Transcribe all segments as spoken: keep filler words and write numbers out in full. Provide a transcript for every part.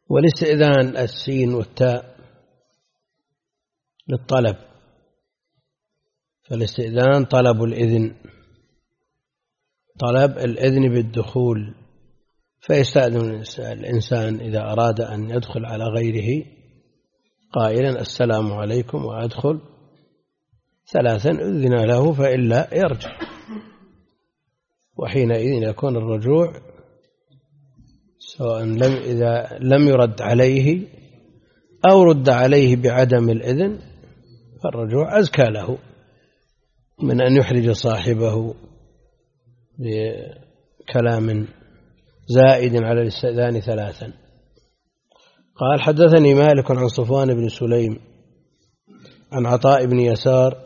والاستئذان السين والتاء للطلب، فالاستئذان طلب الإذن، طلب الإذن بالدخول، فيستأذن الإنسان إذا أراد أن يدخل على غيره قائلا السلام عليكم وأدخل ثلاثا أذن له، فإلا يرجع، وحينئذ يكون الرجوع سواء لم إذا لم يرد عليه أو رد عليه بعدم الإذن، فالرجوع أزكى له من أن يحرج صاحبه بكلام زائد على الاستئذان ثلاثا. قال حدثني مالك عن صفوان بن سليم عن عطاء بن يسار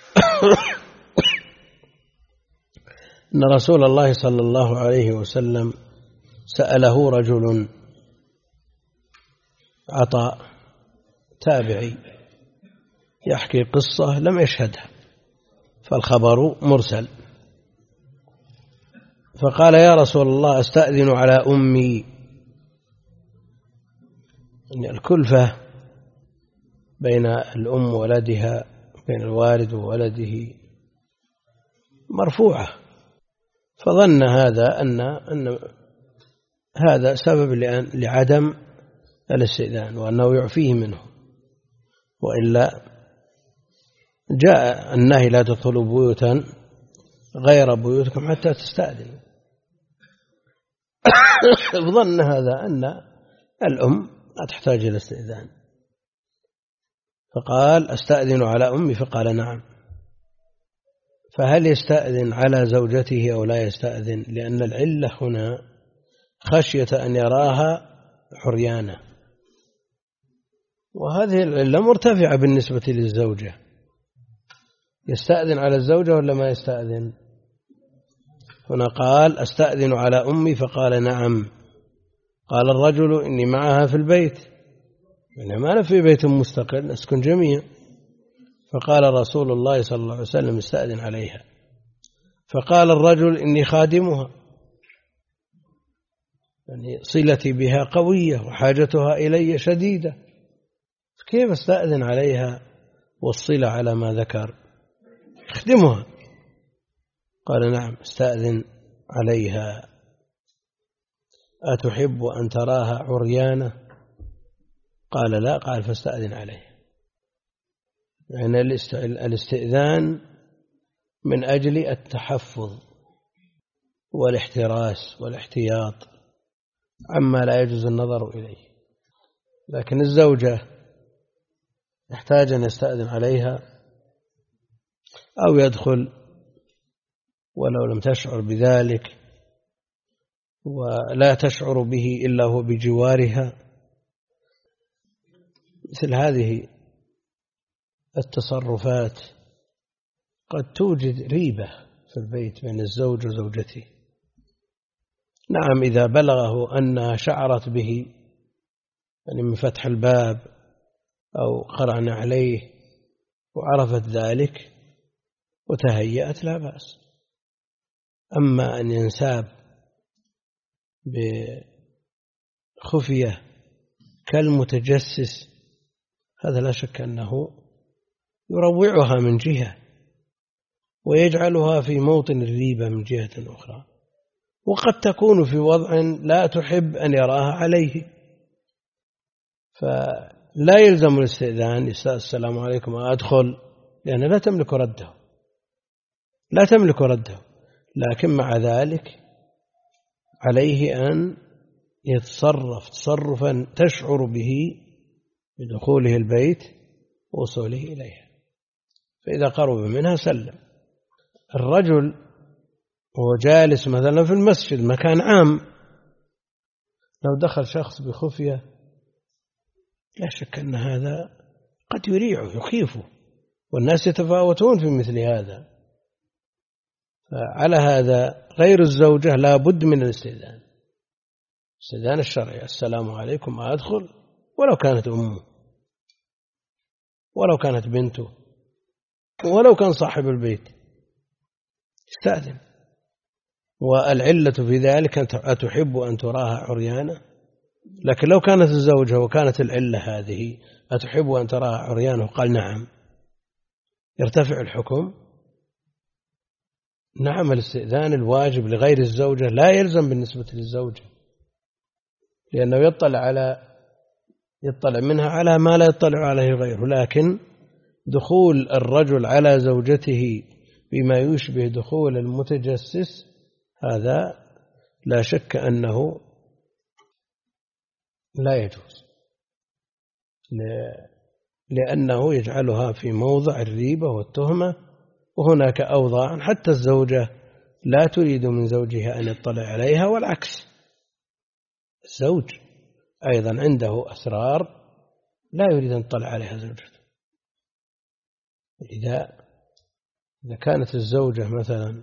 أن رسول الله صلى الله عليه وسلم سأله رجل، عطاء تابعي يحكي قصة لم يشهدها فالخبر مرسل، فقال يا رسول الله أستأذن على أمي، يعني الكلفة بين الأم وولدها، بين الوالد وولده مرفوعة، فظن هذا أن أن هذا سبب لعدم الاستئذان وأنه يعفيه منه، وإلا جاء النهي لا تدخلوا بيوتا غير بيوتكم حتى تستأذنوا. ظن هذا أن الأم لا تحتاج إلى استئذان، فقال أستأذن على أمي، فقال نعم. فهل يستأذن على زوجته أو لا يستأذن؟ لأن العلة هنا خشية أن يراها حريانة، وهذه العلة مرتفعة بالنسبة للزوجة. يستأذن على الزوجة ولا ما يستأذن؟ هنا قال أستأذن على أمي، فقال نعم. قال الرجل إني معها في البيت، يعني ما أنا في بيت مستقل نسكن جميعا. فقال رسول الله صلى الله عليه وسلم استأذن عليها. فقال الرجل إني خادمها، يعني صلتي بها قوية وحاجتها إلي شديدة، كيف استأذن عليها والصلة على ما ذكر؟ اخدمها. قال نعم استأذن عليها. أتحب أن تراها عريانة؟ قال لا. قال فاستأذن عليها. يعني الاستئذان من أجل التحفظ والاحتراس والاحتياط عما لا يجوز النظر إليه. لكن الزوجة يحتاج أن يستأذن عليها أو يدخل ولو لم تشعر بذلك، ولا تشعر به إلا هو بجوارها. مثل هذه التصرفات قد توجد ريبة في البيت بين الزوج وزوجته. نعم إذا بلغه أنها شعرت به، يعني من فتح الباب أو قرعنا عليه وعرفت ذلك وتهيأت لا بأس. أما أن ينساب بخفية كالمتجسس، هذا لا شك أنه يروعها من جهة ويجعلها في موطن الريبة من جهة أخرى، وقد تكون في وضع لا تحب أن يراها عليه، فلا يلزم الاستئذان. السلام عليكم أدخل، لأنها لا تملك رده، لا تملك رده، لكن مع ذلك عليه أن يتصرف تصرفا تشعر به بدخوله البيت ووصوله إليها. فإذا قرب منها سلم. الرجل وهو جالس مثلا في المسجد مكان عام، لو دخل شخص بخفية لا شك أن هذا قد يريعه يخيفه، والناس يتفاوتون في مثل هذا. فعلى هذا غير الزوجة لا بد من الاستئذان، الاستئذان الشرعي. السلام عليكم أدخل، ولو كانت أمه، ولو كانت بنته، ولو كان صاحب البيت استأذن. والعلة في ذلك أتحب أن تراها عريانة؟ لكن لو كانت الزوجة وكانت العلة هذه أتحب أن تراها عريانة وقال نعم، يرتفع الحكم؟ نعم، الاستئذان الواجب لغير الزوجة لا يلزم بالنسبة للزوجة، لأنه يطلع على يطلع منها على ما لا يطلع عليه غيره. لكن دخول الرجل على زوجته بما يشبه دخول المتجسس هذا لا شك أنه لا يجوز، لأنه يجعلها في موضع الريبة والتهمة، وهناك أوضاع حتى الزوجة لا تريد من زوجها أن يطلع عليها، والعكس، الزوج أيضا عنده أسرار لا يريد أن يطلع عليها زوجته. إذا إذا كانت الزوجة مثلا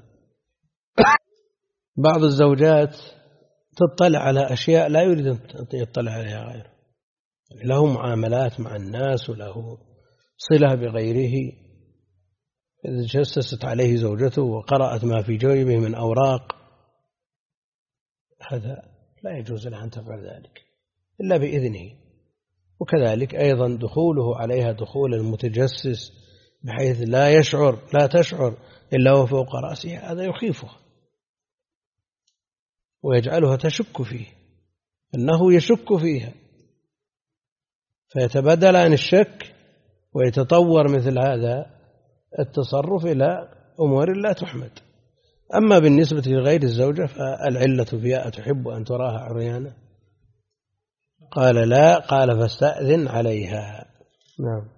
بعض الزوجات تطلع على أشياء لا يريد أن يطلع عليها غيره، له معاملات مع الناس وله صلة بغيره، إذا جسست عليه زوجته وقرأت ما في جيبه من أوراق، هذا لا يجوز لها أن تفعل ذلك إلا بإذنه. وكذلك أيضا دخوله عليها دخول المتجسس بحيث لا يشعر لا تشعر إلا هو فوق رأسها، هذا يخيفها ويجعلها تشك فيه، أنه يشك فيها، فيتبدل عن الشك ويتطور مثل هذا التصرف إلى أمور لا تحمد. أما بالنسبة لغير الزوجة فالعلة فيها أتحب أن تراها عريانة؟ قال لا، قال فاستأذن عليها. نعم.